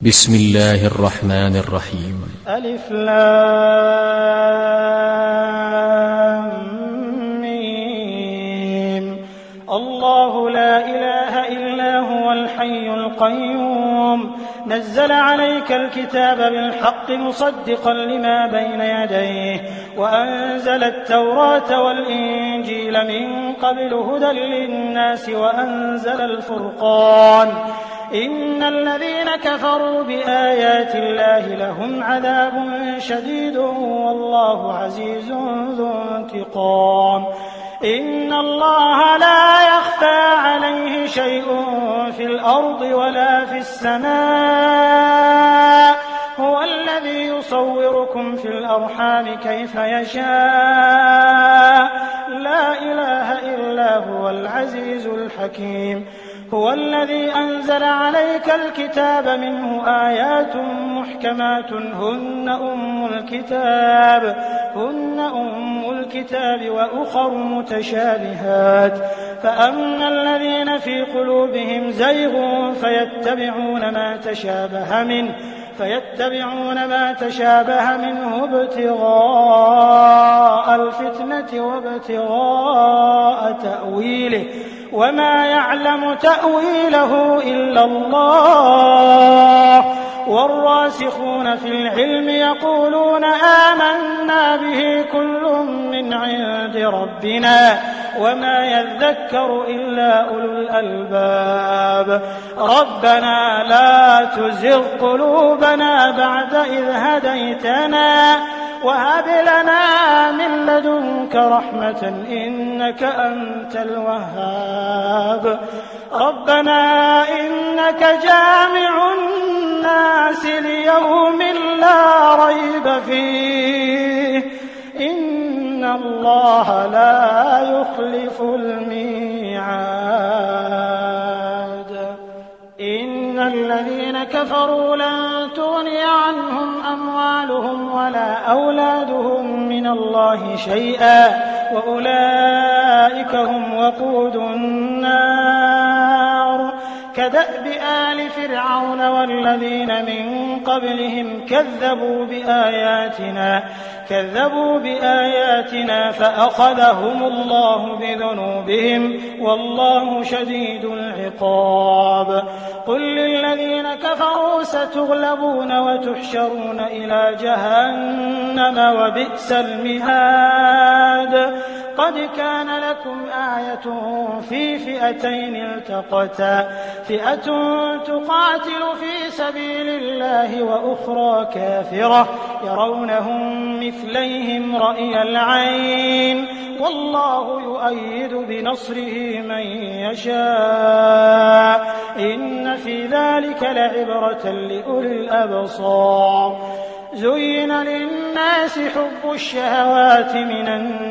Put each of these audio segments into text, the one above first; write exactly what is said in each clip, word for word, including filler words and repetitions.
بسم الله الرحمن الرحيم. ألف لام ميم. الله لا إله إلا هو الحي القيوم نزل عليك الكتاب بالحق مصدقا لما بين يديه وأنزل التوراة والإنجيل من قبل هدى للناس وأنزل الفرقان إن الذين كفروا بآيات الله لهم عذاب شديد والله عزيز ذو انتقام. إن الله لا يخفى عليه شيء في الأرض ولا في السماء هو الذي يصوركم في الأرحام كيف يشاء لا إله إلا هو العزيز الحكيم. هو الذي أنزل عليك الكتاب منه آيات محكمات هن أم الكتاب هن أم الكتاب وأخر متشابهات فأما الذين في قلوبهم زيغ فيتبعون ما تشابه منه فيتبعون ما تشابه منه ابتغاء الفتنة وابتغاء تأويله وما يعلم تأويله إلا الله والراسخون في العلم يقولون آمنا به كل من عند ربنا وما يذكر إلا أولو الألباب. ربنا لا تزغ قلوبنا بعد إذ هديتنا وهب لنا من لدنك رحمة إنك أنت الوهاب. ربنا إنك جامع الناس ليوم لا ريب فيه إن الله لا يخلف الميعاد. إن الذين كفروا لن تغني عنهم أموالهم ولا أولادهم من الله شيئا وأولئك هم وقود النار. كدأب آل فرعون والذين من قبلهم كذبوا بآياتنا كذبوا بآياتنا فأخذهم الله بذنوبهم والله شديد العقاب. قل للذين كفروا ستغلبون وتحشرون إلى جهنم وبئس المهاد. قد كان لكم آية في فئتين التقتا فئة تقاتل في سبيل الله وأخرى كافرة يرونهم مثليهم رأي العين والله يؤيد بنصره من يشاء إن في ذلك لعبرة لأولي الأبصار. زين للناس حب الشهوات من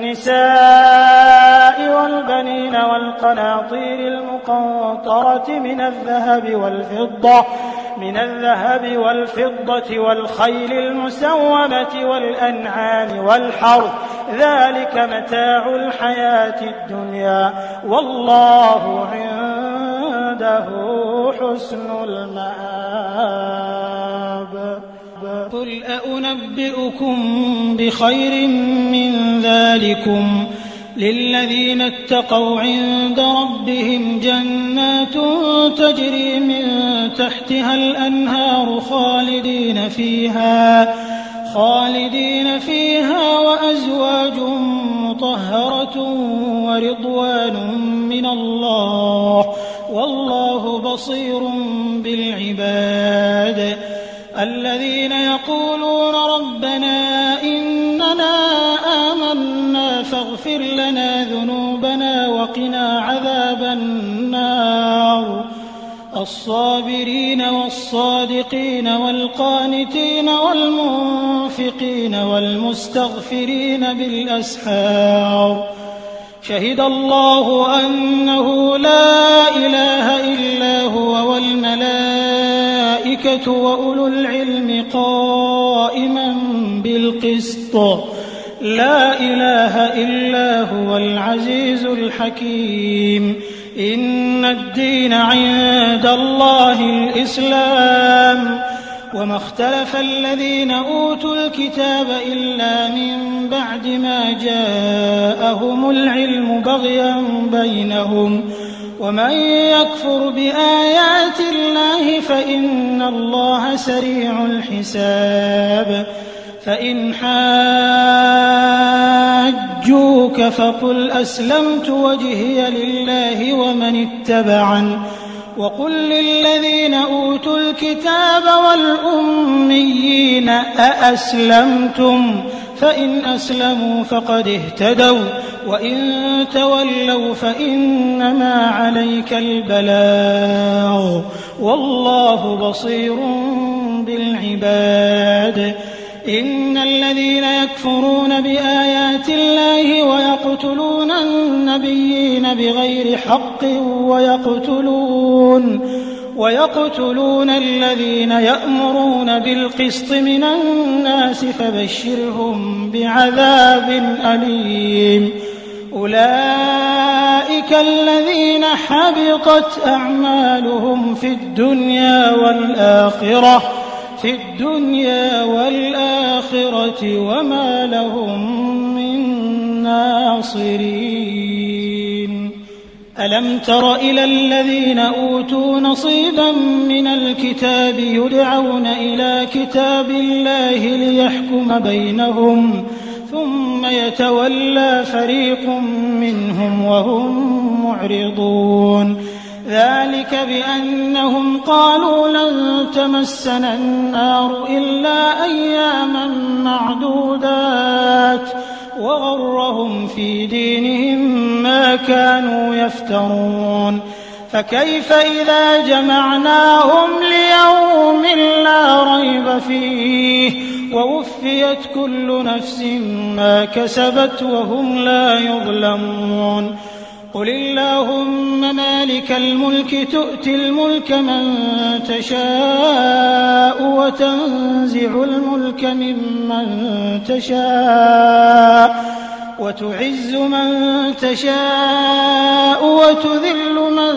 النساء والبنين والقناطير المقنطرة من الذهب والفضة من الذهب والفضة والخيل المسومة والأنعام والحرث ذلك متاع الحياة الدنيا والله عنده حسن المآب. قل أنبئكم بخير من ذلكم للذين اتقوا عند ربهم جنات تجري من تحتها الأنهار خالدين فيها خالدين فيها وأزواج مطهرة ورضوان من الله والله بصير بالعباد. الذين يقولون ربنا إننا آمنا فاغفر لنا ذنوبنا وقنا عذاب النار. الصابرين والصادقين والقانتين والمنفقين والمستغفرين بالأسحار. شهد الله أنه لا إله إلا هو والملائكة وأولو العلم قائما بالقسط لا إله إلا هو العزيز الحكيم. إن الدين عند الله الإسلام وما اختلف الذين أوتوا الكتاب إلا من بعد ما جاءهم العلم بغيا بينهم ومن يكفر بآيات الله فإن الله سريع الحساب فإن حاجوك فقل أسلمت وجهي لله ومن اتبعني وقل للذين أوتوا الكتاب والأميين أأسلمتم فإن أسلموا فقد اهتدوا وإن تولوا فإنما عليك البلاغ والله بصير بالعباد إن الذين يكفرون بآيات الله ويقتلون النبيين بغير حق ويقتلون ويقتلون الذين يأمرون بالقسط من الناس فبشرهم بعذاب أليم أولئك الذين حبطت أعمالهم في الدنيا والآخرة في الدنيا والآخرة وما لهم من ناصرين ألم تر إلى الذين أوتوا نصيبا من الكتاب يدعون إلى كتاب الله ليحكم بينهم ثم يتولى فريق منهم وهم معرضون ذلك بأنهم قالوا لن تمسنا النار إلا أياما معدودات وغرهم في دينهم ما كانوا يفترون فكيف إذا جمعناهم ليوم لا ريب فيه ووفيت كل نفس ما كسبت وهم لا يظلمون قل اللهم مالك الملك تؤتي الملك من تشاء وتنزع الملك ممن تشاء وتعز من تشاء وتذل من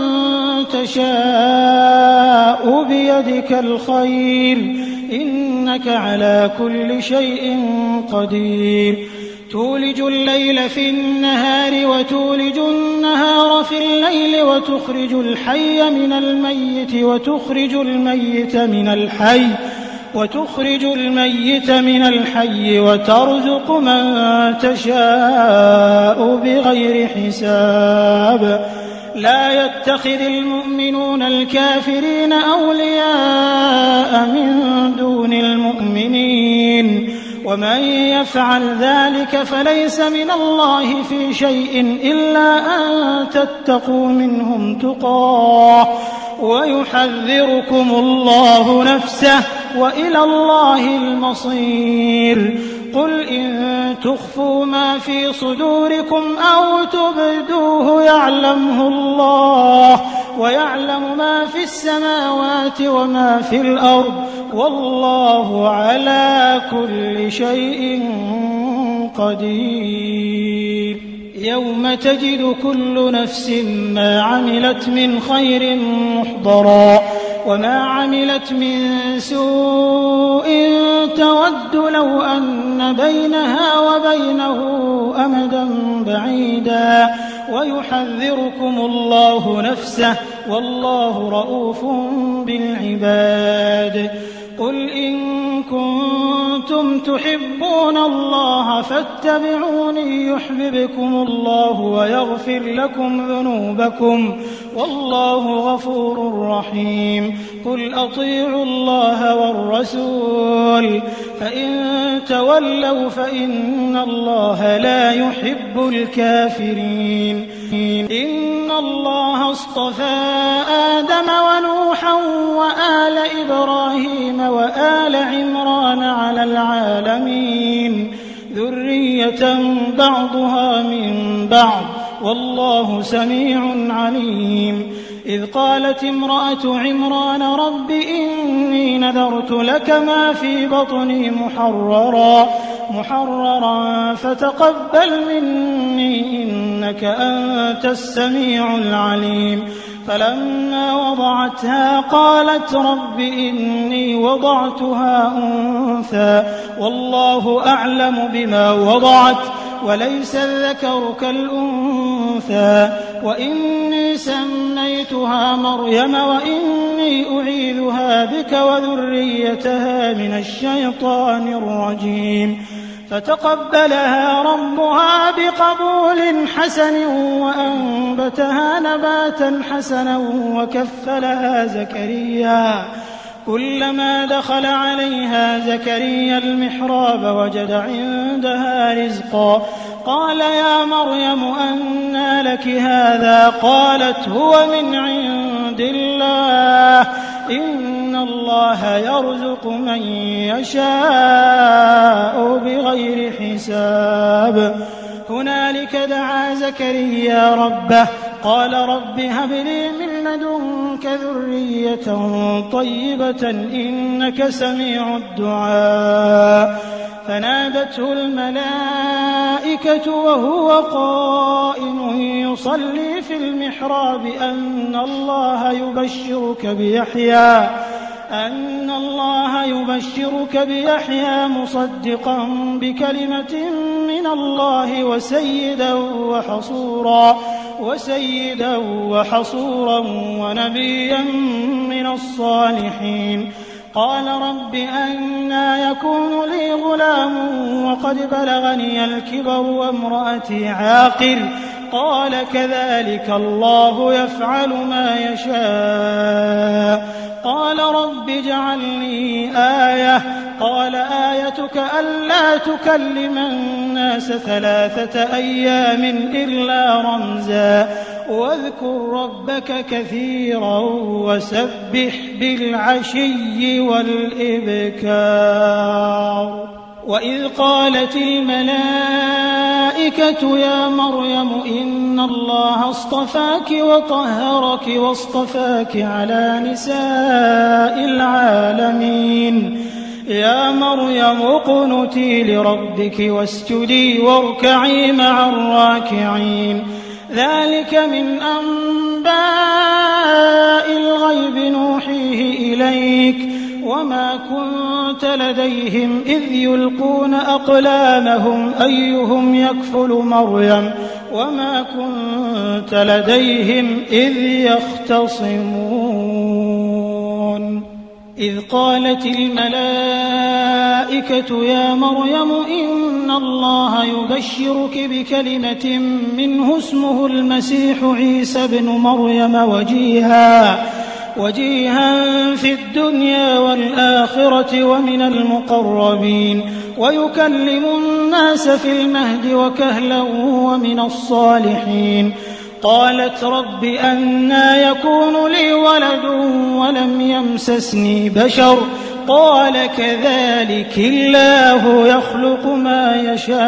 تشاء بيدك الخير إنك على كل شيء قدير تولج الليل في النهار وتولج النهار في الليل وتخرج الحي من الميت وتخرج الميت من الحي وتخرج الميت من الحي وترزق من تشاء بغير حساب لا يتخذ المؤمنون الكافرين أولياء من دون المؤمنين ومن يفعل ذلك فليس من الله في شيء إلا أن تتقوا منهم تقاه ويحذركم الله نفسه وإلى الله المصير قل إن تخفوا ما في صدوركم أو تبدوه يعلمه الله ويعلم ما في السماوات وما في الأرض والله على كل شيء قدير يوم تجد كل نفس ما عملت من خير محضرا وما عملت من سوء تود لو أن بينها وبينه أمدا بعيدا ويحذركم الله نفسه والله رؤوف بالعباد قل إن كنتم تحبون الله فاتبعوني يحببكم الله ويغفر لكم ذنوبكم والله غفور رحيم قل أطيعوا الله والرسول فإن تولوا فإن الله لا يحب الكافرين إن الله اصطفى آدم ونوحا وآل إبراهيم وآل عمران على العالمين ذرية بعضها من بعض والله سميع عليم إذ قالت امرأة عمران رب إني نذرت لك ما في بطني محررا محررا فتقبل مني إنك أنت السميع العليم فلما وضعتها قالت رب إني وضعتها أنثى والله أعلم بما وضعت وليس الذكر كالأنثى وإني سميتها مريم وإني أعيذها بك وذريتها من الشيطان الرجيم فتقبلها ربها بقبول حسن وأنبتها نباتا حسنا وكفلها زكريا كلما دخل عليها زكريا المحراب وجد عندها رزقا قال يا مريم أنى لك هذا قالت هو من عند الله إن الله يرزق من يشاء بغير حساب هنالك دعا زكريا ربه قال رب هب لي من لدنك ذرية طيبة إنك سميع الدعاء فنادته الملائكة وهو قائم يصلي في المحراب أن الله يبشرك بيحيى أن الله يبشرك بيحيى مصدقا بكلمة من الله وسيدا وحصورا وسيدا وحصورا ونبيا من الصالحين قال رب أنى يكون لي غلام وقد بلغني الكبر وامرأتي عاقر قال كذلك الله يفعل ما يشاء قال رب اجعل لي آية قال آيتك ألا تكلم الناس ثلاثة أيام إلا رمزا واذكر ربك كثيرا وسبح بالعشي والإبكار وإذ قالت الملائكة يا مريم إن الله اصطفاك وطهرك واصطفاك على نساء العالمين يا مريم اقنتي لربك واسجدي واركعي مع الراكعين ذلك من أنباء الغيب نوحيه إليك وما كنت لديهم إذ يلقون أقلامهم أيهم يكفل مريم وما كنت لديهم إذ يختصمون إذ قالت الملائكة يا مريم إن الله يبشرك بكلمة منه اسمه المسيح عيسى بن مريم وجيها وجيها في الدنيا والآخرة ومن المقربين ويكلم الناس في المهد وكهلا ومن الصالحين قالت رب أنى يكون لي ولد ولم يمسسني بشر قال كذلك الله يخلق ما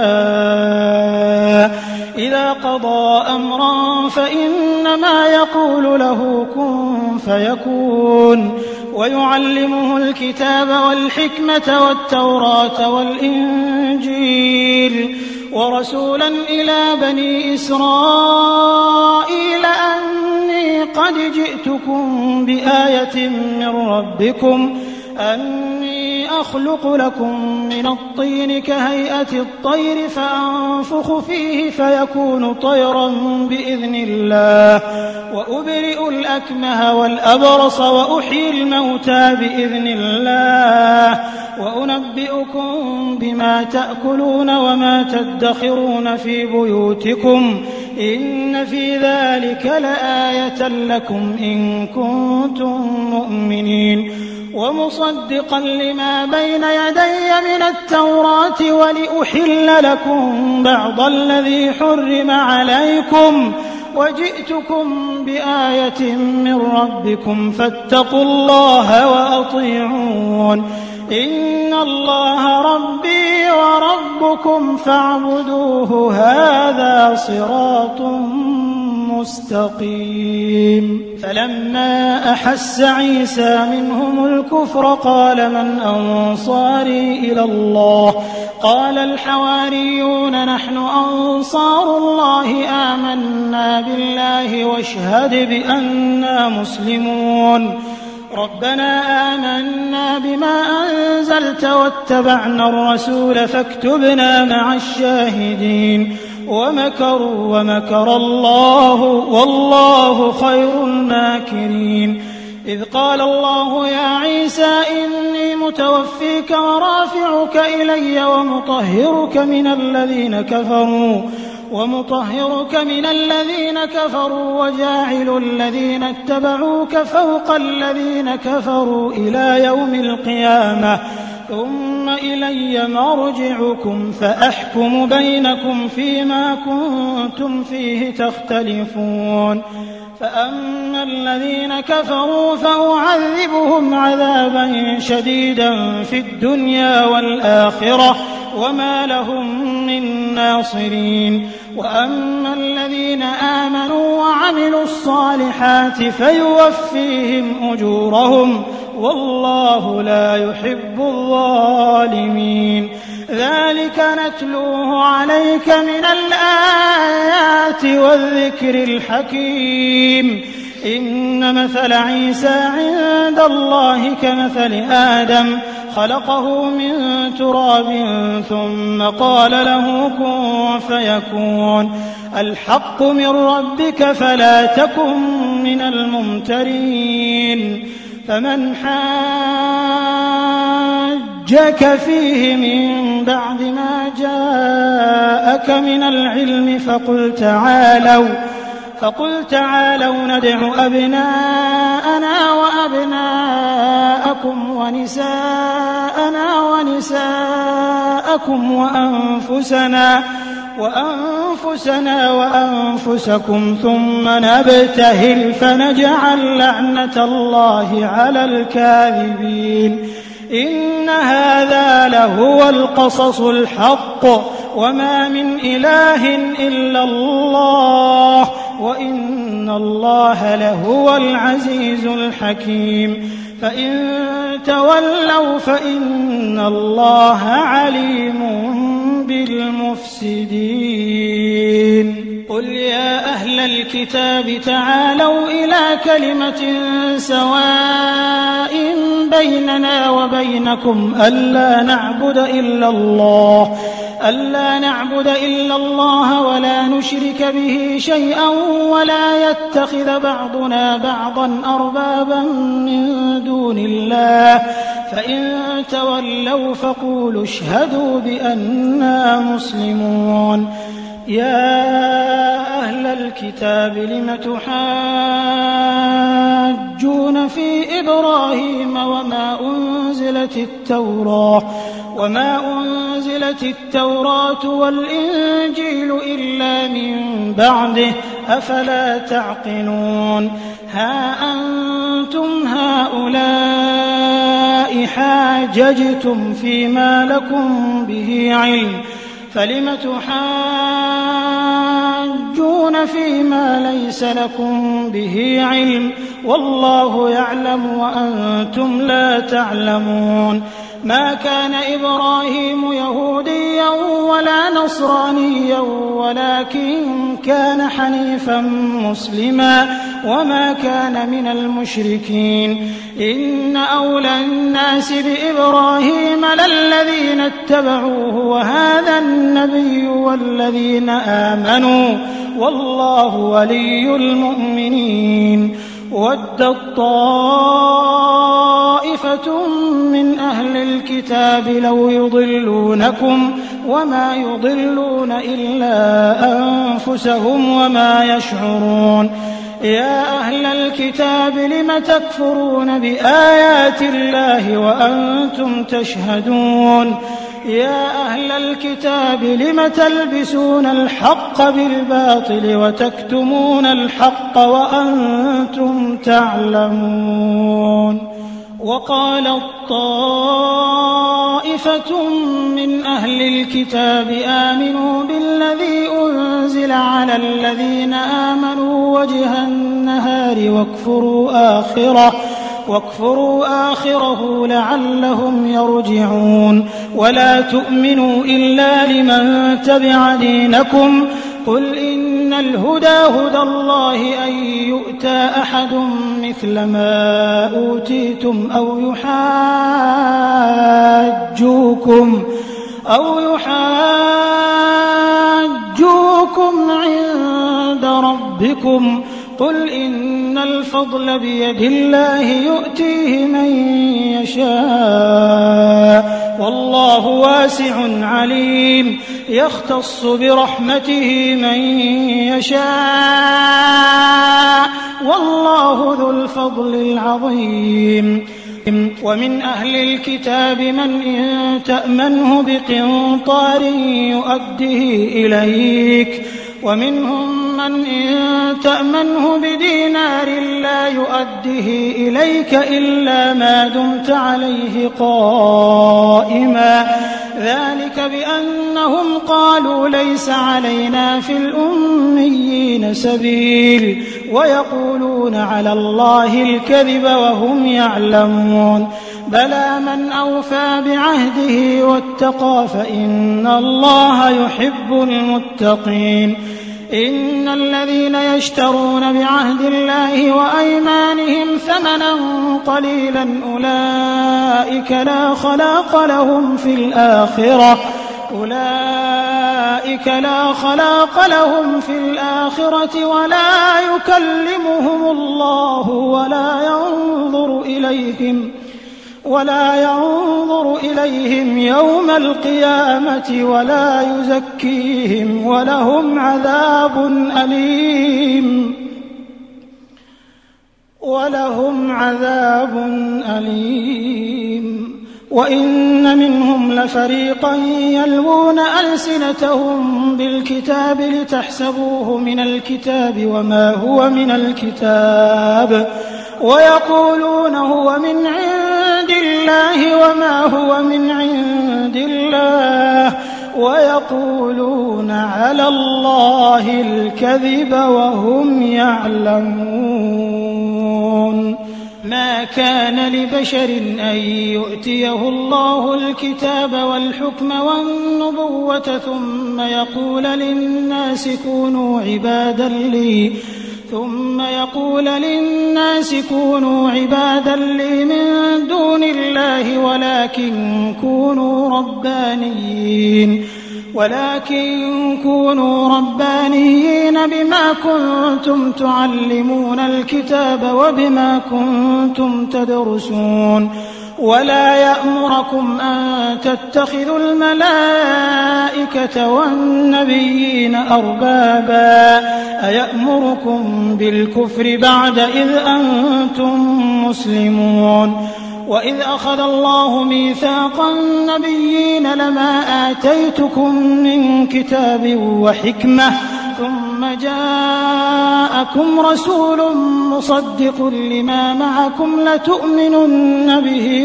يشاء إذا قضى أمرا فإنما يقول له كن فيكون ويعلمه الكتاب والحكمة والتوراة والإنجيل ورسولا إلى بني إسرائيل أني قد جئتكم بآية من ربكم أني أخلق لكم من الطين كهيئة الطير فأنفخ فيه فيكون طيرا بإذن الله وأبرئ الأكمه والأبرص وأحيي الموتى بإذن الله وأنبئكم بما تأكلون وما تدخرون في بيوتكم إن في ذلك لآية لكم إن كنتم مؤمنين ومصدقا لما بين يدي من التوراة ولأحل لكم بعض الذي حرم عليكم وجئتكم بآية من ربكم فاتقوا الله وأطيعون إن الله ربي وربكم فاعبدوه هذا صراط مستقيم. فلما أحس عيسى منهم الكفر قال من أنصاري إلى الله؟ قال الحواريون نحن أنصار الله آمنا بالله واشهد بأننا مسلمون. ربنا آمنا بما أنزلت واتبعنا الرسول فاكتبنا مع الشاهدين. ومكروا ومكر الله والله خير الماكرين. إذ قال الله يا عيسى إني متوفيك ورافعك إلي ومطهرك من الذين كفروا ومطهرك من الذين كفروا وجاعل الذين اتبعوك فوق الذين كفروا إلى يوم القيامة ثم إلي مرجعكم فأحكم بينكم فيما كنتم فيه تختلفون. فأما الذين كفروا فأعذبهم عذابا شديدا في الدنيا والآخرة وما لهم من ناصرين. وأما الذين آمنوا وعملوا الصالحات فيوفيهم أجورهم والله لا يحب الظالمين. ذلك نتلوه عليك من الآيات والذكر الحكيم. إن مثل عيسى عند الله كمثل آدم خلقه من تراب ثم قال له كن فيكون. الحق من ربك فلا تكن من الممترين. فمن حاجك فيه من بعد ما جاءك من العلم فقل تعالوا فقل تعالوا ندع أبناءنا وأبناءكم ونساءنا ونساءكم وأنفسنا وأنفسنا وأنفسكم ثم نبتهل فنجعل لعنة الله على الكاذبين. إن هذا لهو القصص الحق وما من إله إلا الله وإن الله لهو العزيز الحكيم. فإن تولوا فإن الله عليم بالمفسدين. قل يا أهل الكتاب تعالوا إلى كلمة سواء بيننا وبينكم ألا نعبد إلا الله ألا نعبد إلا الله ولا نشرك به شيئا ولا يتخذ بعضنا بعضا أربابا من دون الله. فإن تولوا فقولوا اشهدوا بأننا مسلمون. يا أهل الكتاب لم تحاجون في إبراهيم وما أنزلت التوراة وما أنزلت التوراة والإنجيل إلا من بعده أفلا تعقلون. ها أنتم هؤلاء حاججتم فيما لكم به علم فلم تحاجون فيما ليس لكم به علم والله يعلم وأنتم لا تعلمون. ما كان إبراهيم يهوديا ولا نصرانيا ولكن كان حنيفا مسلما وما كان من المشركين. إن أولى الناس بإبراهيم للذين اتبعوه وهذا النبي والذين آمنوا والله ولي المؤمنين. ودت طائفة من أهل الكتاب لو يضلونكم وما يضلون إلا أنفسهم وما يشعرون. يا أهل الكتاب لم تكفرون بآيات الله وأنتم تشهدون. يا أهل الكتاب لم تلبسون الحق بالباطل وتكتمون الحق وأنتم تعلمون. وقالت طائفة من أهل الكتاب آمنوا بالذي أنزل على الذين آمنوا وجه النهار واكفروا آخره واكفروا آخره لعلهم يرجعون ولا تؤمنوا إلا لمن تبع دينكم قل إن الهدى هدى الله أن يؤتى أحد مثل ما أوتيتم أو يحاجوكم أو يحاجوكم عند ربكم قل إن الفضل بيد الله يؤتيه من يشاء والله واسع عليم يختص برحمته من يشاء والله ذو الفضل العظيم ومن أهل الكتاب من إن تأمنه بقنطار يؤده إليك ومنهم من إن تأمنه بدينار لا يؤده إليك إلا ما دمت عليه قائما ذلك بأنهم قالوا ليس علينا في الأميين سبيل ويقولون على الله الكذب وهم يعلمون بلى من أوفى بعهده واتقى فإن الله يحب المتقين إن الذين يشترون بعهد الله وأيمانهم ثمنا قليلا أولئك لا خلاق لهم في الآخرة أولئك لا خلاق لهم في الآخرة ولا يكلمهم الله ولا ينظر إليهم ولا ينظر إليهم يوم القيامة ولا يزكيهم ولهم عذاب أليم ولهم عذاب أليم وإن منهم لفريقا يلوون ألسنتهم بالكتاب لتحسبوه من الكتاب وما هو من الكتاب ويقولون هو من عند الله وما هو من عند الله ويقولون على الله الكذب وهم يعلمون ما كان لبشر أن يؤتيه الله الكتاب والحكم والنبوة ثم يقول للناس كونوا عبادا لي ثم يقول للناس كونوا عبادا لي من دون الله ولكن كونوا ربانيين ولكن كونوا ربانيين بما كنتم تعلمون الكتاب وبما كنتم تدرسون ولا يأمركم أن تتخذوا الملائكة والنبيين أربابا أيأمركم بالكفر بعد إذ أنتم مسلمون وإذ أخذ الله ميثاق النبيين لما آتيتكم من كتاب وحكمة ثم جاءكم رسول مصدق لما معكم لتؤمنن به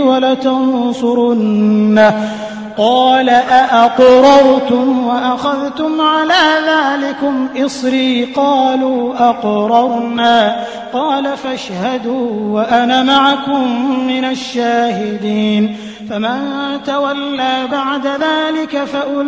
ولتنصرنه قال أأقررتم وأخذتم على ذلكم إصري قالوا أقررنا قال فاشهدوا وأنا معكم من الشاهدين فمن تولى بعد ذلك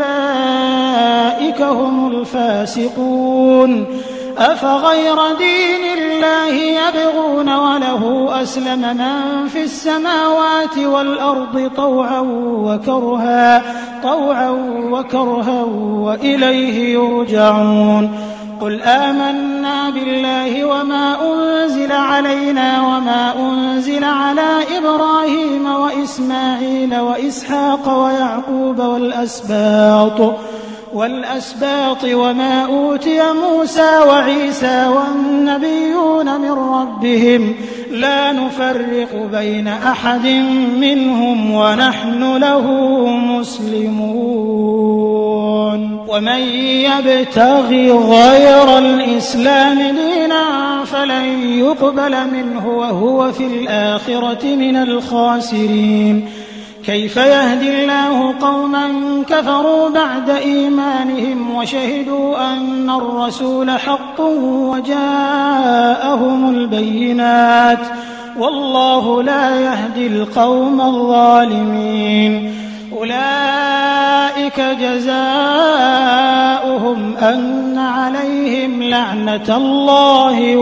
فأولئك هم الفاسقون أفغير دين الله يبغون وله أسلم من في السماوات والأرض طوعا وكرها طوعا وكرها وإليه يرجعون قل آمنا بالله وما أنزل علينا وما أنزل على إبراهيم وإسماعيل وإسحاق ويعقوب والأسباط والأسباط وما أوتي موسى وعيسى والنبيون من ربهم لا نفرق بين أحد منهم ونحن له مسلمون ومن يبتغي غير الإسلام دينا فلن يقبل منه وهو في الآخرة من الخاسرين كيف يهدي الله قوما كفروا بعد إيمانهم وشهدوا أن الرسول حق وجاءهم البينات والله لا يهدي القوم الظالمين. أولئك جزاؤهم أن عليهم لعنة الله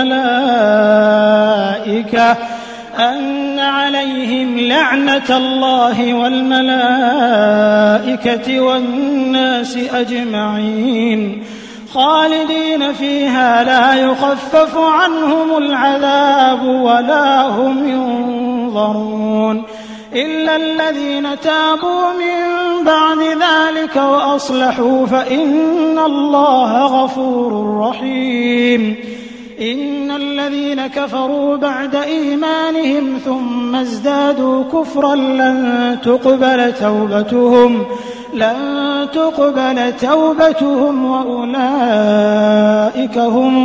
والملائكة أن عليهم لعنة الله والملائكة والناس أجمعين خالدين فيها لا يخفف عنهم العذاب ولا هم ينظرون إلا الذين تابوا من بعد ذلك وأصلحوا فإن الله غفور رحيم. إن الذين كفروا بعد إيمانهم ثم ازدادوا كفرا لن تقبل توبتهم لن تقبل توبتهم وأولئك هم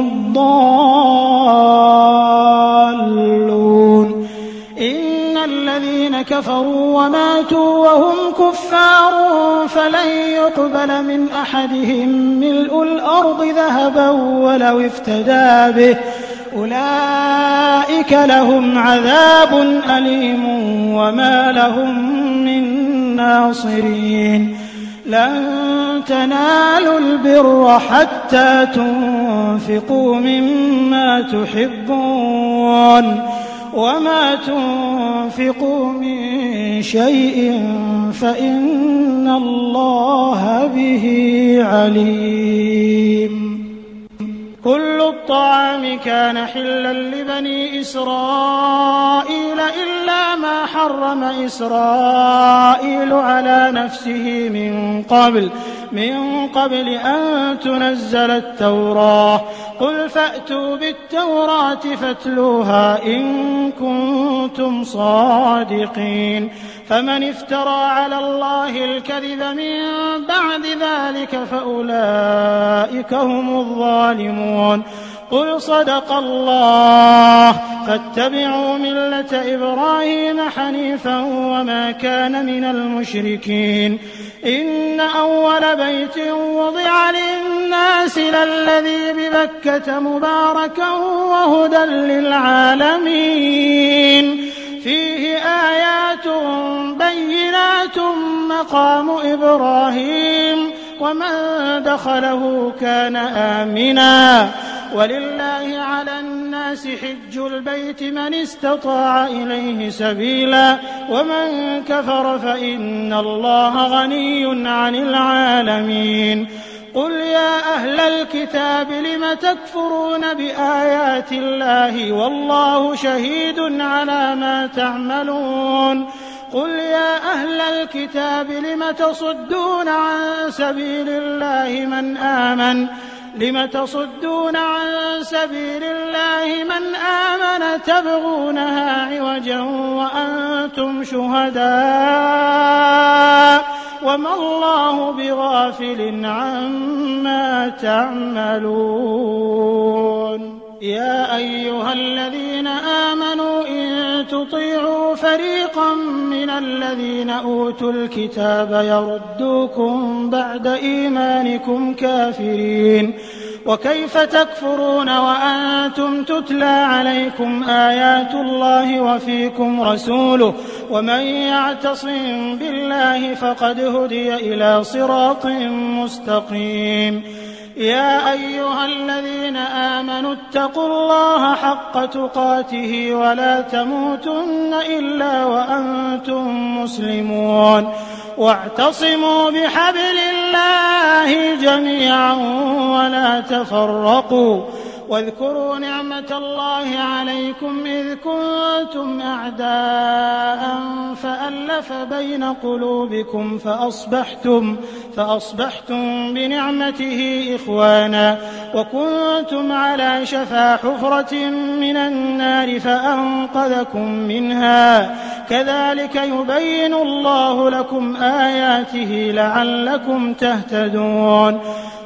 الضالون. إن الذين كفروا وماتوا وهم كفار فلن يقبل من أحدهم ملء الأرض ذهبا ولو افتدى به أولئك لهم عذاب أليم وما لهم من ناصرين. لن تنالوا البر حتى تنفقوا مما تحبون وما تنفقوا من شيء فإن الله به عليم. كل الطعام كان حلا لبني إسرائيل إلا ما حرم إسرائيل على نفسه من قبل من قبل أن تنزل التوراة. قل فأتوا بالتوراة فاتلوها إن كنتم صادقين. فمن افترى على الله الكذب من بعد ذلك فأولئك هم الظالمون. قل صدق الله فاتبعوا ملة إبراهيم حنيفا وما كان من المشركين. إن أول بيت وضع للناس للذي ببكة مباركا وهدى للعالمين فيه آيات بينات مقام إبراهيم ومن دخله كان آمنا ولله على الناس حج البيت من استطاع إليه سبيلا ومن كفر فإن الله غني عن العالمين. قل يا أهل الكتاب لم تكفرون بآيات الله والله شهيد على ما تعملون. قل يا أهل الكتاب لم تصدون عن سبيل الله من آمن لم تصدون عن سبيل الله من آمن تبغونها عوجا وأنتم شهداء وما الله بغافل عما تعملون. يا أيها الذين آمنوا إن تطيعوا فريقا من الذين أوتوا الكتاب يردوكم بعد إيمانكم كافرين. وكيف تكفرون وأنتم تتلى عليكم آيات الله وفيكم رسوله ومن يعتصم بالله فقد هدي إلى صراط مستقيم. يا أيها الذين آمنوا اتقوا الله حق تقاته ولا تموتن إلا وأنتم مسلمون واعتصموا بحبل الله جميعا ولا تفرقوا واذكروا نعمة الله عليكم إذ كنتم أعداء فألف بين قلوبكم فأصبحتم, فأصبحتم بنعمته إخوانا وكنتم على شفا حفرة من النار فأنقذكم منها كذلك يبين الله لكم آياته لعلكم تهتدون.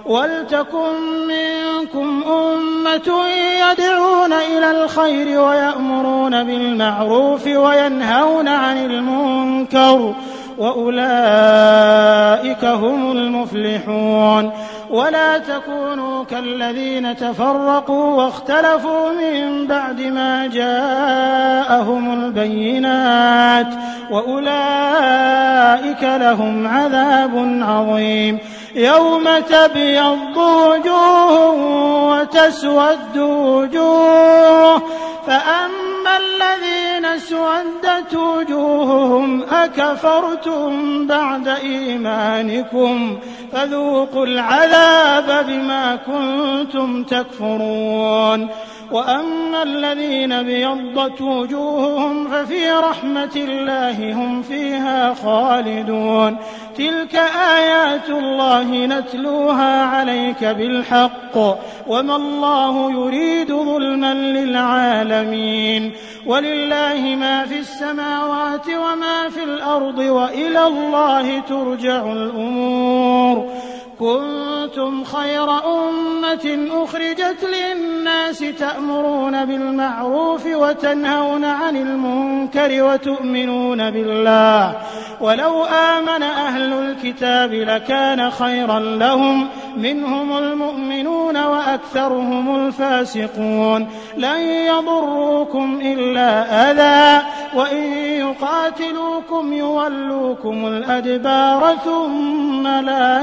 وَلْتَكُن مِّنكُمْ أُمَّةٌ يَدْعُونَ إِلَى الْخَيْرِ وَيَأْمُرُونَ بِالْمَعْرُوفِ وَيَنْهَوْنَ عَنِ الْمُنكَرِ وَأُولَٰئِكَ هُمُ الْمُفْلِحُونَ وَلَا تَكُونُوا كَالَّذِينَ تَفَرَّقُوا وَاخْتَلَفُوا مِن بَعْدِ مَا جَاءَهُمُ الْبَيِّنَاتُ وَأُولَٰئِكَ لَهُمْ عَذَابٌ عَظِيمٌ يَوْمَ تَبْيَضُّ وُجُوهٌ وَتَسْوَدُّ وُجُوهٌ فَأَمَّا الَّذِينَ اسْوَدَّتْ وُجُوهُهُمْ أَكَفَرْتُم بَعْدَ إِيمَانِكُمْ فَذُوقُوا الْعَذَابَ بِمَا كُنتُمْ تَكْفُرُونَ وَأَمَّا الَّذِينَ ابْيَضَّتْ وُجُوهُهُمْ فَفِي رَحْمَةِ اللَّهِ هُمْ فِيهَا خَالِدُونَ تِلْكَ آيَاتُ اللَّهِ نَتْلُوهَا عَلَيْكَ بِالْحَقِّ وَمَا اللَّهُ يُرِيدُ ظُلْمًا لِّلْعَالَمِينَ وَلِلَّهِ مَا فِي السَّمَاوَاتِ وَمَا فِي الْأَرْضِ وَإِلَى اللَّهِ تُرْجَعُ الْأُمُورُ كُنتُمْ خَيْرَ أُمَّةٍ أُخْرِجَتْ لِلنَّاسِ تَأْمُرُونَ بِالْمَعْرُوفِ وَتَنْهَوْنَ عَنِ الْمُنكَرِ وَتُؤْمِنُونَ بِاللَّهِ وَلَوْ آمَنَ أَهْلُ الْكِتَابِ لَكَانَ خَيْرًا لَّهُم مِّنْهُمُ الْمُؤْمِنُونَ وَأَكْثَرُهُمُ الْفَاسِقُونَ لَن يَضُرُّوكُمْ إِلَّا أَذًى وَإِن يُقَاتِلُوكُمْ يُوَلُّوكُمُ الْأَدْبَارَ ثُمَّ لَا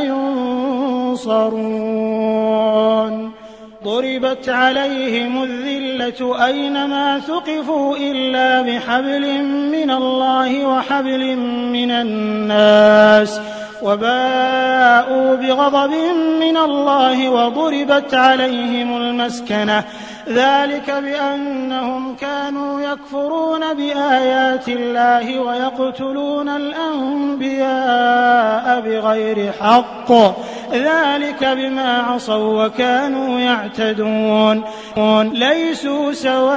يُنصَرُونَ ضُرِبَتْ عَلَيْهِمُ الذِّلَّةُ أَيْنَمَا ثُقِفُوا إِلَّا بِحَبْلٍ مِّنَ اللَّهِ وَحَبْلٍ مِّنَ النَّاسِ وَبَاءُوا بِغَضَبٍ مِّنَ اللَّهِ وَضُرِبَتْ عَلَيْهِمُ الْمَسْكَنَةُ ذَلِكَ بِأَنَّهُمْ كَانُوا يَكْفُرُونَ بِآيَاتِ اللَّهِ وَيَقْتُلُونَ الْأَنبِيَاءَ بِغَيْرِ حَقٍّ ذَلِكَ بِمَا عَصَوا وَكَانُوا يَعْتَدُونَ لَيْسُوا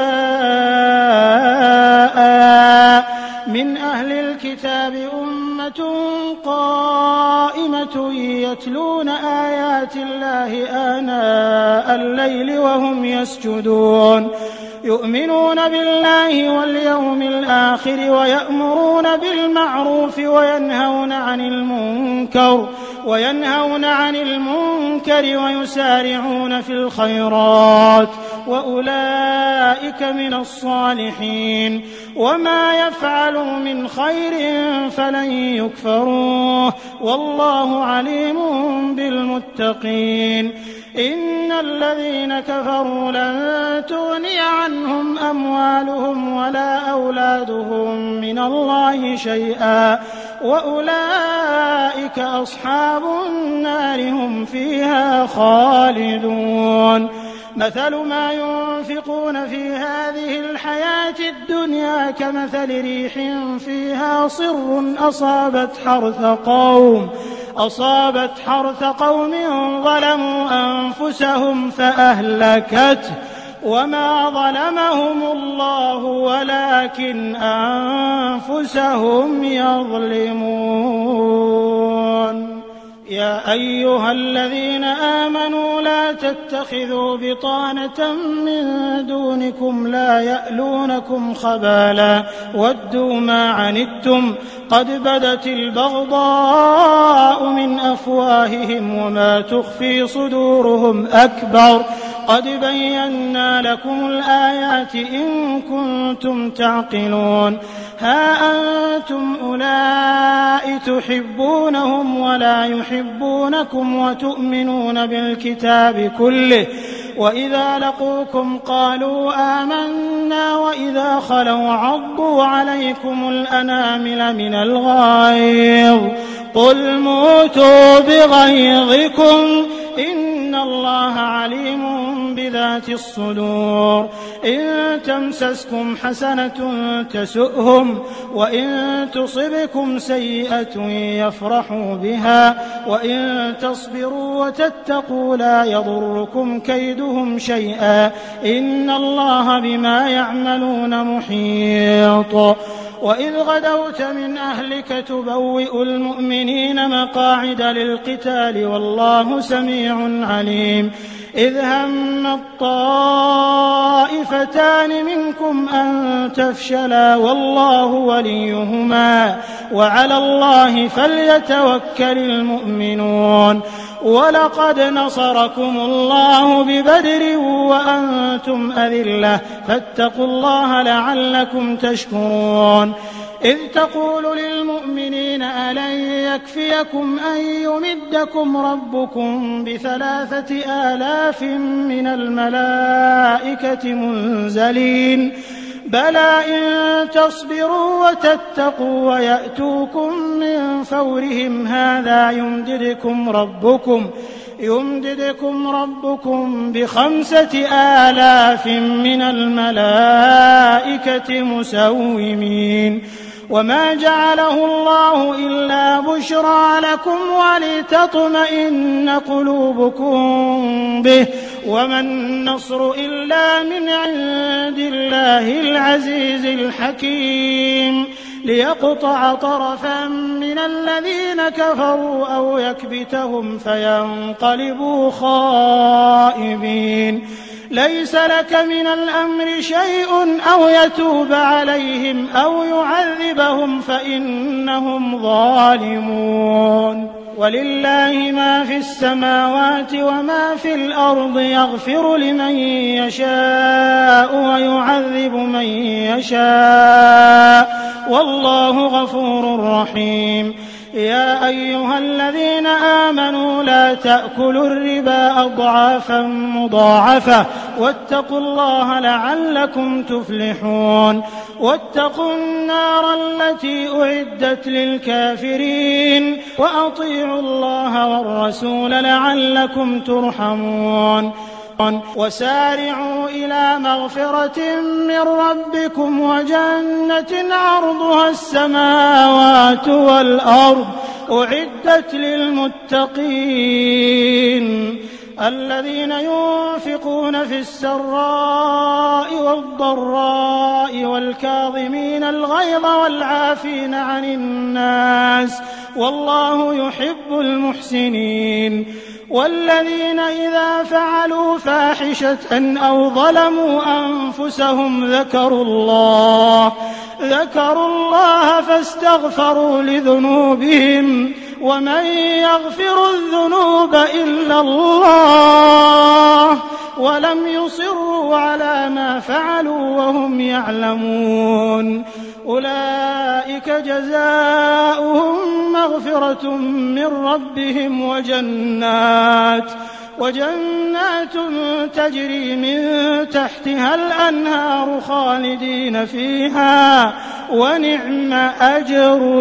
سَوَاءً مِّنْ أَهْلِ الْكِتَابِ أُمَّةٌ قَائِمَةٌ يَتْلُونَ آيَاتِ اللَّهِ آنَاءَ اللَّيْلِ وَهُمْ يَسْجُدُونَ يُؤْمِنُونَ بِاللَّهِ وَالْيَوْمِ الْآخِرِ وَيَأْمُرُونَ بِالْمَعْرُوفِ وَيَنْهَوْنَ عَنِ الْمُنكَرِ وَيَنْهَوْنَ عَنِ الْمُنكَرِ وَيُسَارِعُونَ فِي الْخَيْرَاتِ وَأُولَئِكَ مِنَ الصَّالِحِينَ وَمَا يَفْعَلُوا مِنْ خَيْرٍ فَلَن يُكْفَرُوهُ وَاللَّهُ عَلِيمٌ بِالْمُتَّقِينَ إِنَّ الَّذِينَ كَفَرُوا لَن تُغْنِيَ عَنْهُمْ أَمْوَالُهُمْ وَلَا أَوْلَادُهُم مِّنَ اللَّهِ شَيْئًا وَأُولَئِكَ أَصْحَابُ النَّارِ هُمْ فِيهَا خَالِدُونَ مَثَلُ مَا يُنفِقُونَ فِي هَٰذِهِ الْحَيَاةِ الدُّنْيَا كَمَثَلِ رِيحٍ فِيهَا صِرٌّ أَصَابَتْ حَرْثَ قَوْمٍ أصابت حرث قوم ظلموا أنفسهم فأهلكته وما ظلمهم الله ولكن أنفسهم يظلمون يا أيها الذين آمنوا لا تتخذوا بطانة من دونكم لا يألونكم خبالا ودوا ما عنتم قد بدت البغضاء من أفواههم وما تخفي صدورهم أكبر قد بينا لكم الآيات إن كنتم تعقلون ها أنتم أولئك تحبونهم ولا يحبونكم وتؤمنون بالكتاب كله وإذا لقوكم قالوا آمنا وإذا خلوا عضوا عليكم الأنامل من الغيظ قل موتوا بغيظكم إن الله عليم بذات الصدور إن تمسسكم حسنة تسؤهم وإن تصبكم سيئة يفرحوا بها وإن تصبروا وتتقوا لا يضركم كيدهم شيئا إن الله بما يعملون محيط وإذ غدوت من أهلك تبوئ المؤمنين مقاعد للقتال والله سميع عليم إذ هم الطائفتان منكم أن تفشلا والله وليهما وعلى الله فليتوكل المؤمنون ولقد نصركم الله ببدر وأنتم أذلة فاتقوا الله لعلكم تشكرون إذ تقول للمؤمنين ألن يكفيكم أن يمدكم ربكم بثلاثة آلاف من الملائكة منزلين بلى إن تصبروا وتتقوا ويأتوكم من فورهم هذا يمددكم ربكم يمددكم ربكم بخمسة آلاف من الملائكة مسومين وما جعله الله إلا بشرى لكم ولتطمئن قلوبكم به وما النصر إلا من عند الله العزيز الحكيم ليقطع طرفا من الذين كفروا أو يكبتهم فينقلبوا خائبين ليس لك من الأمر شيء أو يتوب عليهم أو يعذبهم فإنهم ظالمون ولله ما في السماوات وما في الأرض يغفر لمن يشاء ويعذب من يشاء والله غفور رحيم يا أيها الذين آمنوا لا تأكلوا الربا أضعافا مضاعفة واتقوا الله لعلكم تفلحون واتقوا النار التي أعدت للكافرين وأطيعوا الله والرسول لعلكم ترحمون وسارعوا إلى مغفرة من ربكم وجنة عرضها السماوات والأرض أعدت للمتقين الذين ينفقون في السراء والضراء والكاظمين الغيظ والعافين عن الناس والله يحب المحسنين والذين إذا فعلوا فاحشة أو ظلموا أنفسهم ذكروا الله ذكروا الله فاستغفروا لذنوبهم ومن يغفر الذنوب إلا الله ولم يصروا على ما فعلوا وهم يعلمون أولئك جزاؤهم مغفرة من ربهم وجنات وجنات تجري من تحتها الأنهار خالدين فيها ونعم أجر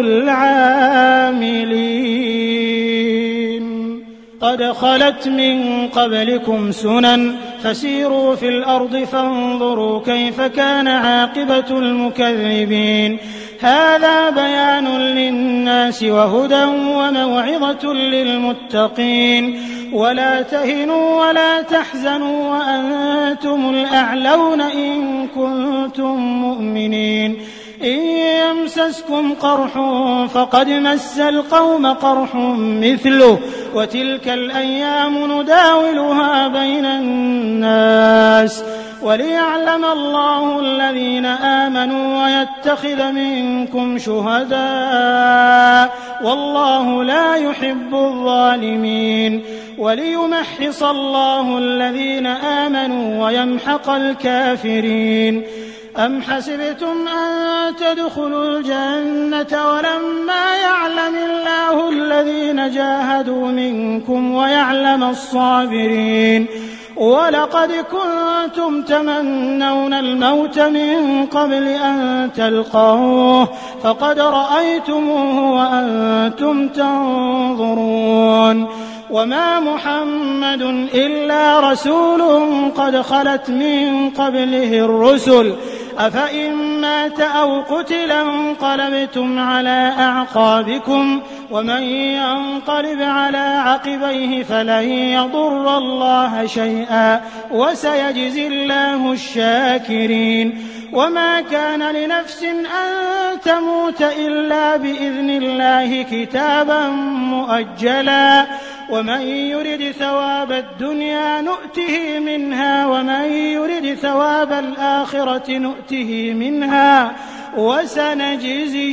العاملين قد خلت من قبلكم سنن فسيروا في الأرض فانظروا كيف كان عاقبة المكذبين هذا بيان للناس وهدى وموعظة للمتقين ولا تهنوا ولا تحزنوا وأنتم الأعلون إن كنتم مؤمنين إن يمسسكم قرح فقد مس القوم قرح مثله وتلك الأيام نداولها بين الناس وليعلم الله الذين آمنوا ويتخذ منكم شهداء والله لا يحب الظالمين وليمحص الله الذين آمنوا ويمحق الكافرين أم حسبتم أن تدخلوا الجنة ولما يعلم الله الذين جاهدوا منكم ويعلم الصابرين ولقد كنتم تمنون الموت من قبل أن تلقوه فقد رأيتموه وأنتم تنظرون وما محمد إلا رسول قد خلت من قبله الرسل أفإن مات أو قتل انقلبتم على أعقابكم ومن ينقلب على عقبيه فلن يضر الله شيئا وسيجزي الله الشاكرين وما كان لنفس أن تموت إلا بإذن الله كتابا مؤجلا ومن يرد ثواب الدنيا نؤته منها ومن يرد ثواب الآخرة نؤته منها وسنجزي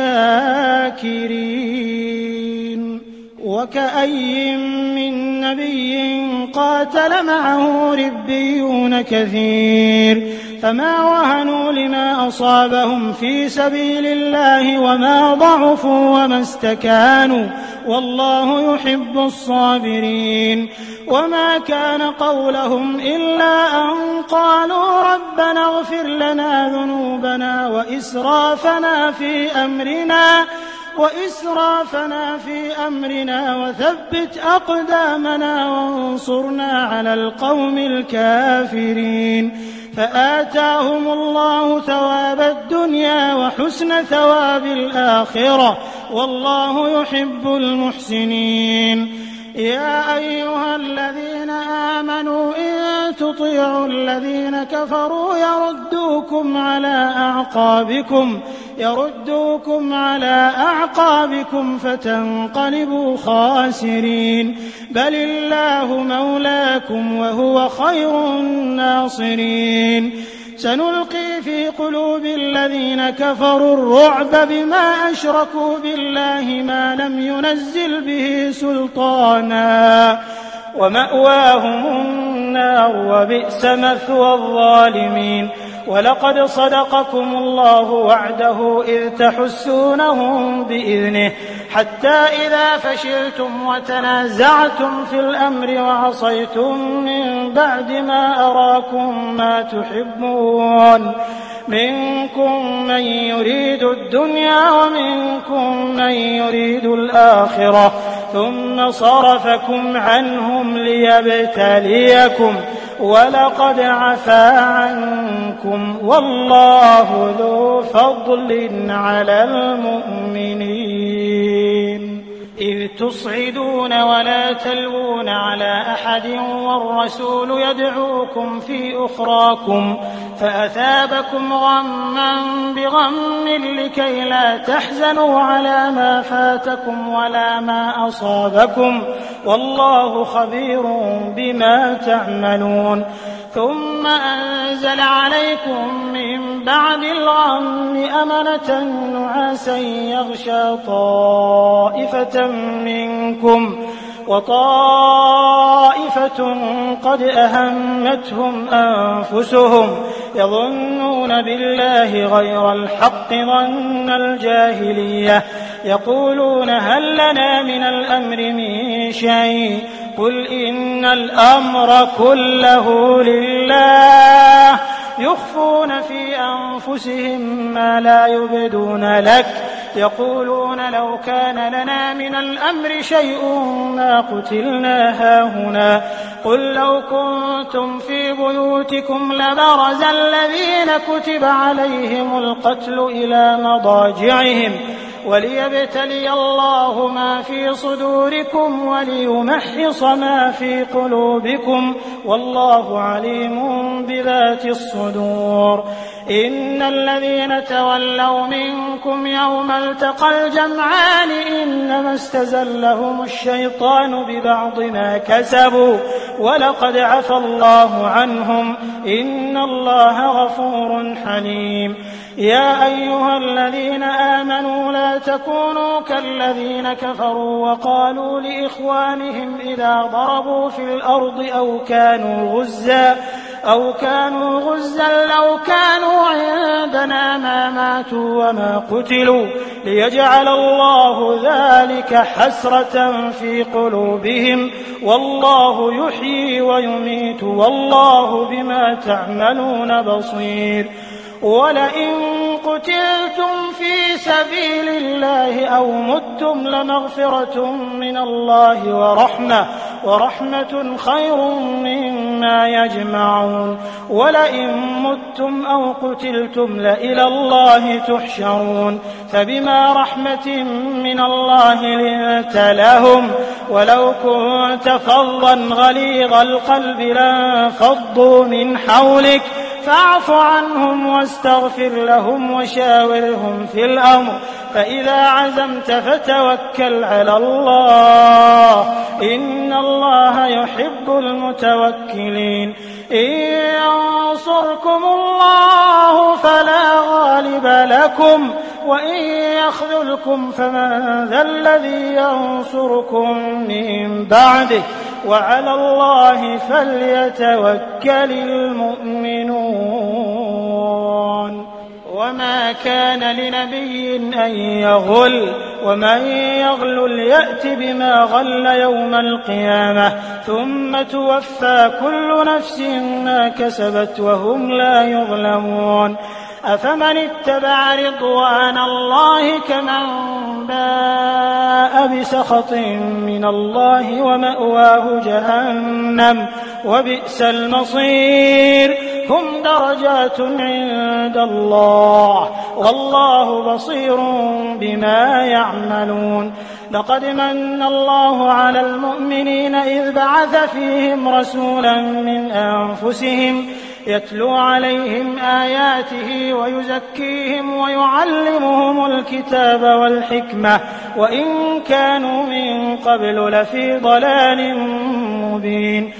الشاكرين. وكأي من نبي قاتل معه ربيون كثير فما وهنوا لما أصابهم في سبيل الله وما ضعفوا وما استكانوا والله يحب الصابرين. وما كان قولهم إلا أن قالوا ربنا اغفر لنا ذنوبنا وإسرافنا في أمرنا وإسرافنا في أمرنا وثبت أقدامنا وانصرنا على القوم الكافرين. فآتاهم الله ثواب الدنيا وحسن ثواب الآخرة والله يحب المحسنين. يا أيها الذين آمنوا إن تطيعوا الذين كفروا يردوكم على أعقابكم يردوكم على أعقابكم فتنقلبوا خاسرين. بل الله مولاكم وهو خير الناصرين. سنلقي في قلوب الذين كفروا الرعب بما أشركوا بالله ما لم ينزل به سلطانا ومأواهم النار وبئس مثوى الظالمين. ولقد صدقكم الله وعده إذ تحسونهم بإذنه حتى إذا فشلتم وتنازعتم في الأمر وعصيتم من بعد ما أراكم ما تحبون منكم من يريد الدنيا ومنكم من يريد الآخرة ثم صرفكم عنهم ليبتليكم ولقد عفا عنكم والله ذو فضل على المؤمنين. إذ تصعدون ولا تلوون على أحد والرسول يدعوكم في أخراكم فأثابكم غما بغم لكي لا تحزنوا على ما فاتكم ولا ما أصابكم والله خبير بما تعملون. ثم أنزل عليكم من بعد الغم أمنة نعاسا يغشى طائفة منكم وطائفة قد أهمتهم أنفسهم يظنون بالله غير الحق ظن الجاهلية يقولون هل لنا من الأمر من شيء قل إن الأمر كله لله يخفون في أنفسهم ما لا يبدون لك يقولون لو كان لنا من الأمر شيء ما قتلنا هاهنا قل لو كنتم في بيوتكم لبرز الذين كتب عليهم القتل إلى مضاجعهم وليبتلي الله ما في صدوركم وليمحص ما في قلوبكم والله عليم بذات الصدور. إن الذين تولوا منكم يوم التقى الجمعان إنما استزلهم الشيطان ببعض ما كسبوا ولقد عفى الله عنهم إن الله غفور حليم. يا أيها الذين آمنوا لا تكونوا كالذين كفروا وقالوا لإخوانهم إذا ضربوا في الأرض أو كانوا غزا أو كانوا غزا لو كانوا عندنا ما ماتوا وما قتلوا ليجعل الله ذلك حسرة في قلوبهم والله يحيي ويميت والله بما تعملون بصير. ولئن قتلتم في سبيل الله أو متم لمغفرة من الله ورحمة ورحمة خير مما يجمعون. ولئن متم أو قتلتم لإلى الله تحشرون. فبما رحمة من الله لنت لهم ولو كنت فظا غليظ القلب لانفضوا من حولك فاعف عنهم واستغفر لهم وشاورهم في الأمر فإذا عزمت فتوكل على الله إن الله يحب المتوكلين إن ينصركم الله فلا غالب لكم وإن يخذلكم فمن ذا الذي ينصركم من بعده وعلى الله فليتوكل المؤمنون وما كان لنبي أن يغل ومن يغل يأت بما غل يوم القيامة ثم توفى كل نفس ما كسبت وهم لا يظلمون أفمن اتبع رضوان الله كمن باء بسخط من الله ومأواه جهنم وبئس المصير هم درجات عند الله والله بصير بما يعملون لقد من الله على المؤمنين إذ بعث فيهم رسولا من أنفسهم يتلو عليهم آياته ويزكيهم ويعلمهم الكتاب والحكمة وإن كانوا من قبل لفي ضلال مبين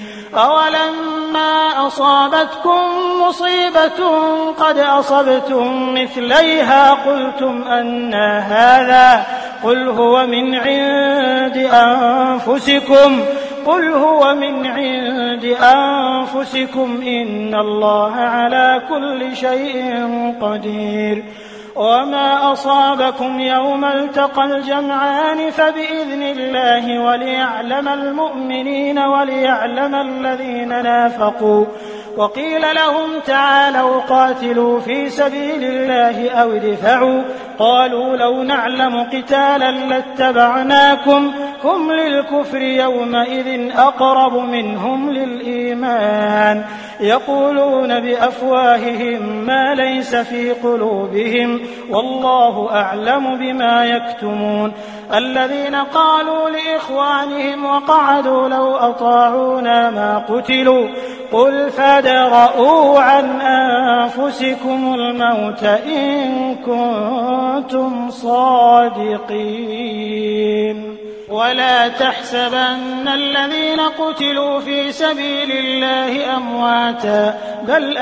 أولما أصابتكم مصيبة قد أصبتم مثليها قلتم أنى هذا قل هو من عند أنفسكم قل هو من عند أنفسكم إن الله على كل شيء قدير وما أصابكم يوم التقى الجمعان فبإذن الله وليعلم المؤمنين وليعلم الذين نافقوا وقيل لهم تعالوا قاتلوا في سبيل الله أو ادفعوا قالوا لو نعلم قتالا لاتبعناكم هم للكفر يومئذ أقرب منهم للإيمان يقولون بأفواههم ما ليس في قلوبهم والله أعلم بما يكتمون الذين قالوا لإخوانهم وقعدوا لو أطاعونا ما قتلوا قل فادرءوا عن أنفسكم الموت إن كنتم صادقين ولا تحسبن الذين قتلوا في سبيل الله أمواتا بل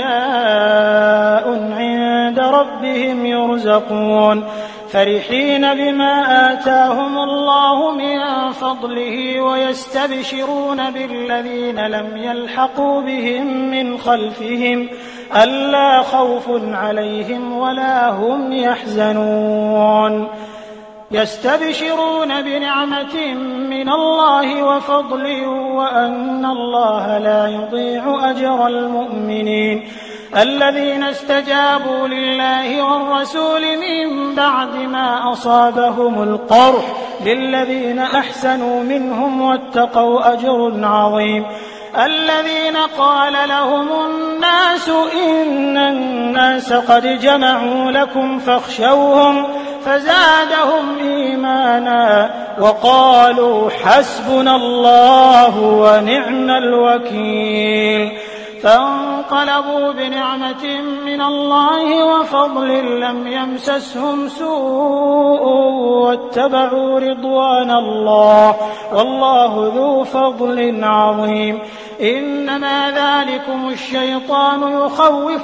أحياء عند ربهم يرزقون فرحين بما آتاهم الله من فضله ويستبشرون بالذين لم يلحقوا بهم من خلفهم ألا خوف عليهم ولا هم يحزنون يستبشرون بنعمة من الله وفضل وأن الله لا يضيع أجر المؤمنين الذين استجابوا لله والرسول من بعد ما أصابهم القرح للذين أحسنوا منهم واتقوا أجر عظيم الذين قال لهم الناس إن الناس قد جمعوا لكم فاخشوهم فزادهم إيمانا وقالوا حسبنا الله ونعم الوكيل فانقلبوا بنعمة من الله وفضل لم يمسسهم سوء واتبعوا رضوان الله والله ذو فضل عظيم إنما ذلكم الشيطان يخوف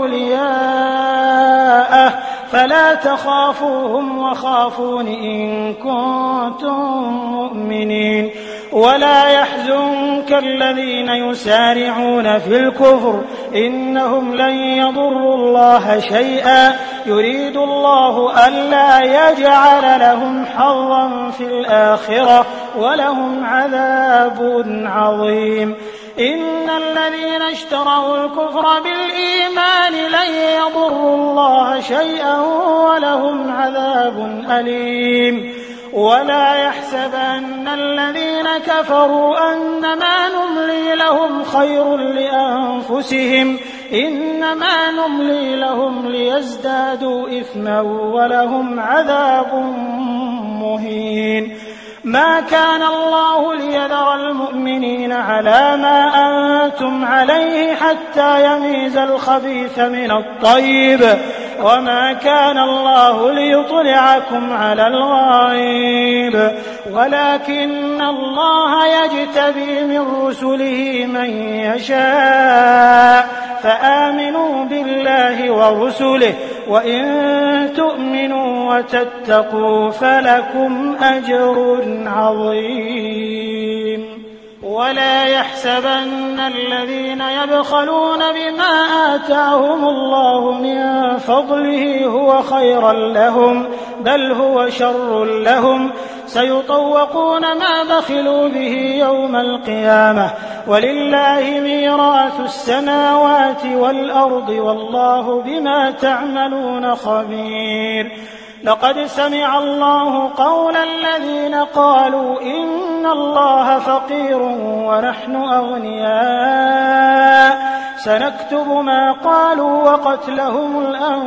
أولياءه فلا تخافوهم وخافون إن كنتم مؤمنين ولا يحزنك الذين يسارعون في الكفر إنهم لن يضروا الله شيئا يريد الله ألا يجعل لهم حظا في الآخرة ولهم عذاب عظيم إن الذين اشتروا الكفر بالإيمان لن يضروا الله شيئا ولهم عذاب أليم ولا يحسبن الذين كفروا أنما نملي لهم خير لأنفسهم إنما نملي لهم ليزدادوا إثما ولهم عذاب مهين ما كان الله ليذر المؤمنين على ما أنتم عليه حتى يميز الخبيث من الطيب وما كان الله ليطلعكم على الغيب ولكن الله يجتبي من رسله من يشاء فآمنوا بالله ورسله وإن تؤمنوا وتتقوا فلكم أجر عظيم ولا يحسبن الذين يبخلون بما آتاهم الله من فضله هو خيرا لهم بل هو شر لهم سيطوقون ما بخلوا به يوم القيامة ولله ميراث السماوات والأرض والله بما تعملون خبير لقد سمع الله قول الذين قالوا إن الله فقير ونحن أغنياء سنكتب ما قالوا وقتلهم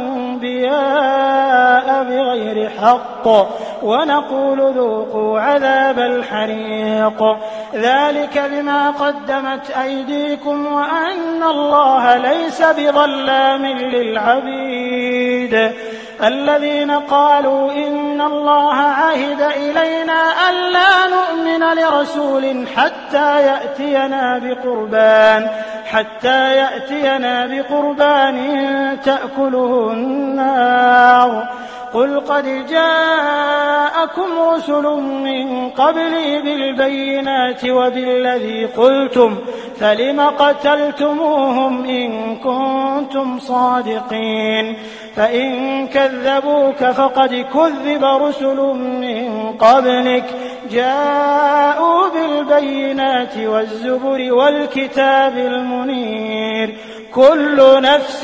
الأنبياء بغير حق ونقول ذوقوا عذاب الحريق ذلك بما قدمت أيديكم وأن الله ليس بظلام للعبيد الذين قالوا إن الله عهد إلينا ألا نؤمن لرسول حتى يأتينا بقربان حتى يأتينا بقربان تأكله النار قل قد جاءكم رسل من قبلي بالبينات وبالذي قلتم فلم قتلتموهم إن كنتم صادقين فإن كذبوك فقد كذب رسل من قبلك جاءوا بالبينات والزبر والكتاب المنير كل نفس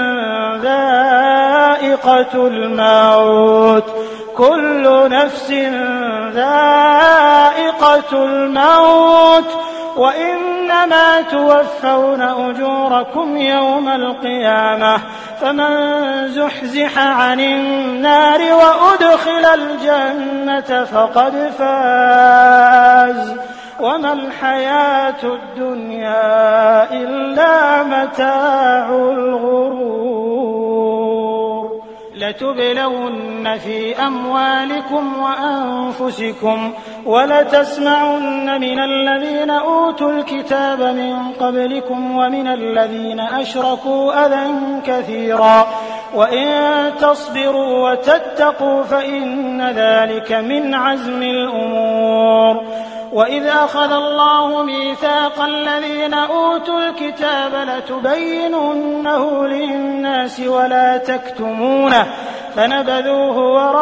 ذائقة الموت كل نفس ذائقة الموت وإنما توفون أجوركم يوم القيامة فمن زحزح عن النار وأدخل الجنة فقد فاز وما الحياة الدنيا إلا متاع الغرور لتبلون في أموالكم وأنفسكم ولتسمعن من الذين أوتوا الكتاب من قبلكم ومن الذين أشركوا أذى كثيرا وإن تصبروا وتتقوا فإن ذلك من عزم الأمور وإذ أخذ الله ميثاق الذين أوتوا الكتاب لتبيننه للناس ولا تكتمونه فنبذوه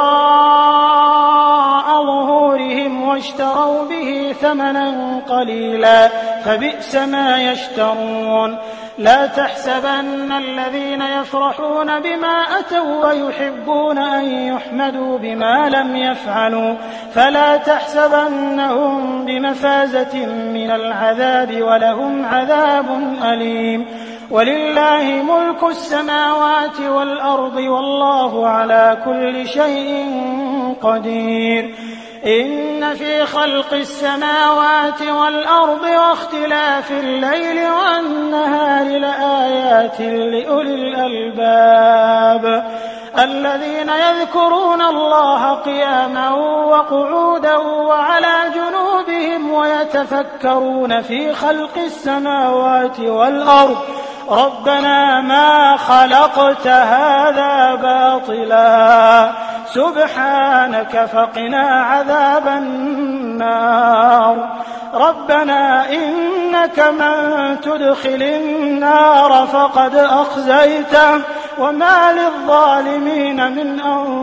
وراء ظهورهم واشتروا به ثمنا قليلا فبئس ما يشترون لا تحسبن الذين يفرحون بما أتوا ويحبون أن يحمدوا بما لم يفعلوا فلا تحسبنهم بمفازة من العذاب ولهم عذاب أليم ولله ملك السماوات والأرض والله على كل شيء قدير إن في خلق السماوات والأرض واختلاف الليل والنهار لآيات لأولي الألباب الذين يذكرون الله قياما وقعودا وعلى جنوبهم ويتفكرون في خلق السماوات والأرض ربنا ما خلقت هذا باطلا سبحانك فقنا عذاب النار ربنا إنك من تدخل النار فقد أخزيته وما للظالمين من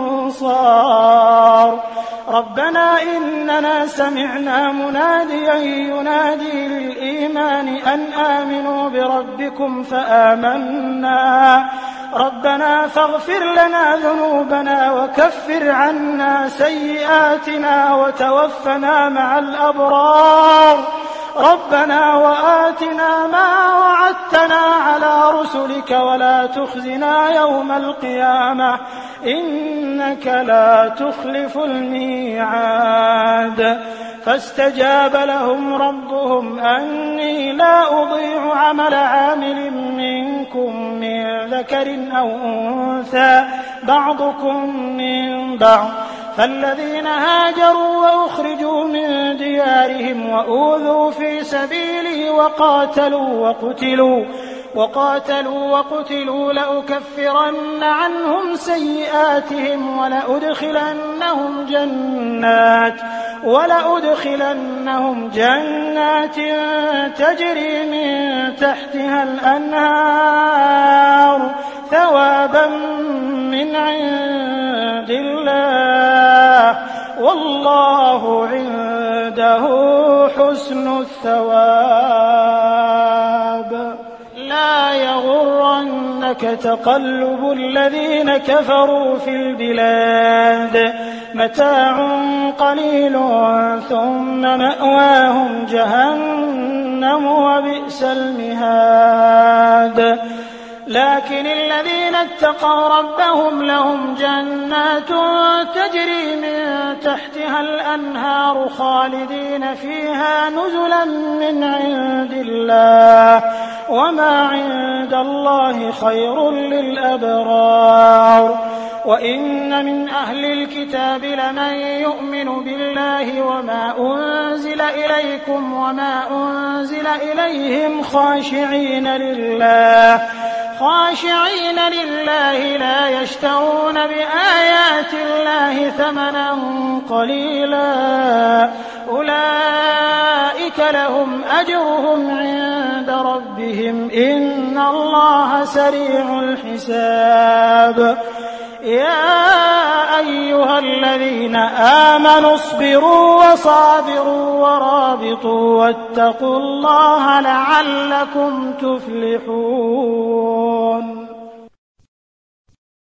أنصار ربنا إننا سمعنا مناديا ينادي للإيمان أن آمنوا بربكم فآمنا ربنا فاغفر لنا ذنوبنا وكفر عنا سيئاتنا وتوفنا مع الأبرار ربنا وآتنا ما وعدتنا على رسلك ولا تخزنا يوم القيامة إنك لا تخلف الميعاد فاستجاب لهم ربهم أني لا أضيع عمل عامل منكم من ذكر أو أنثى بعضكم من بعض فالذين هاجروا وأخرجوا من ديارهم وأوذوا في سبيلي وقاتلوا وقتلوا وقاتلوا وقتلوا لأكفرن عنهم سيئاتهم ولأدخلنهم جنات ولأدخلنهم جنات تجري من تحتها الأنهار ثوابا من عند الله والله عنده حسن الثواب. لا يغرنك تقلب الذين كفروا في البلاد متاع قليل ثم مأواهم جهنم وبئس المهاد. لكن الذين اتقوا ربهم لهم جنات تجري من تحتها الأنهار خالدين فيها نزلا من عند الله وما عند الله خير للأبرار. وإن من أهل الكتاب لمن يؤمن بالله وما أنزل إليكم وما أنزل إليهم خاشعين لله خاشعين لله لا يشترون بآيات الله ثمنا قليلا أولئك لهم أجرهم عند ربهم إن الله سريع الحساب. يا أيها الذين آمنوا اصبروا وصابروا ورابطوا واتقوا الله لعلكم تفلحون.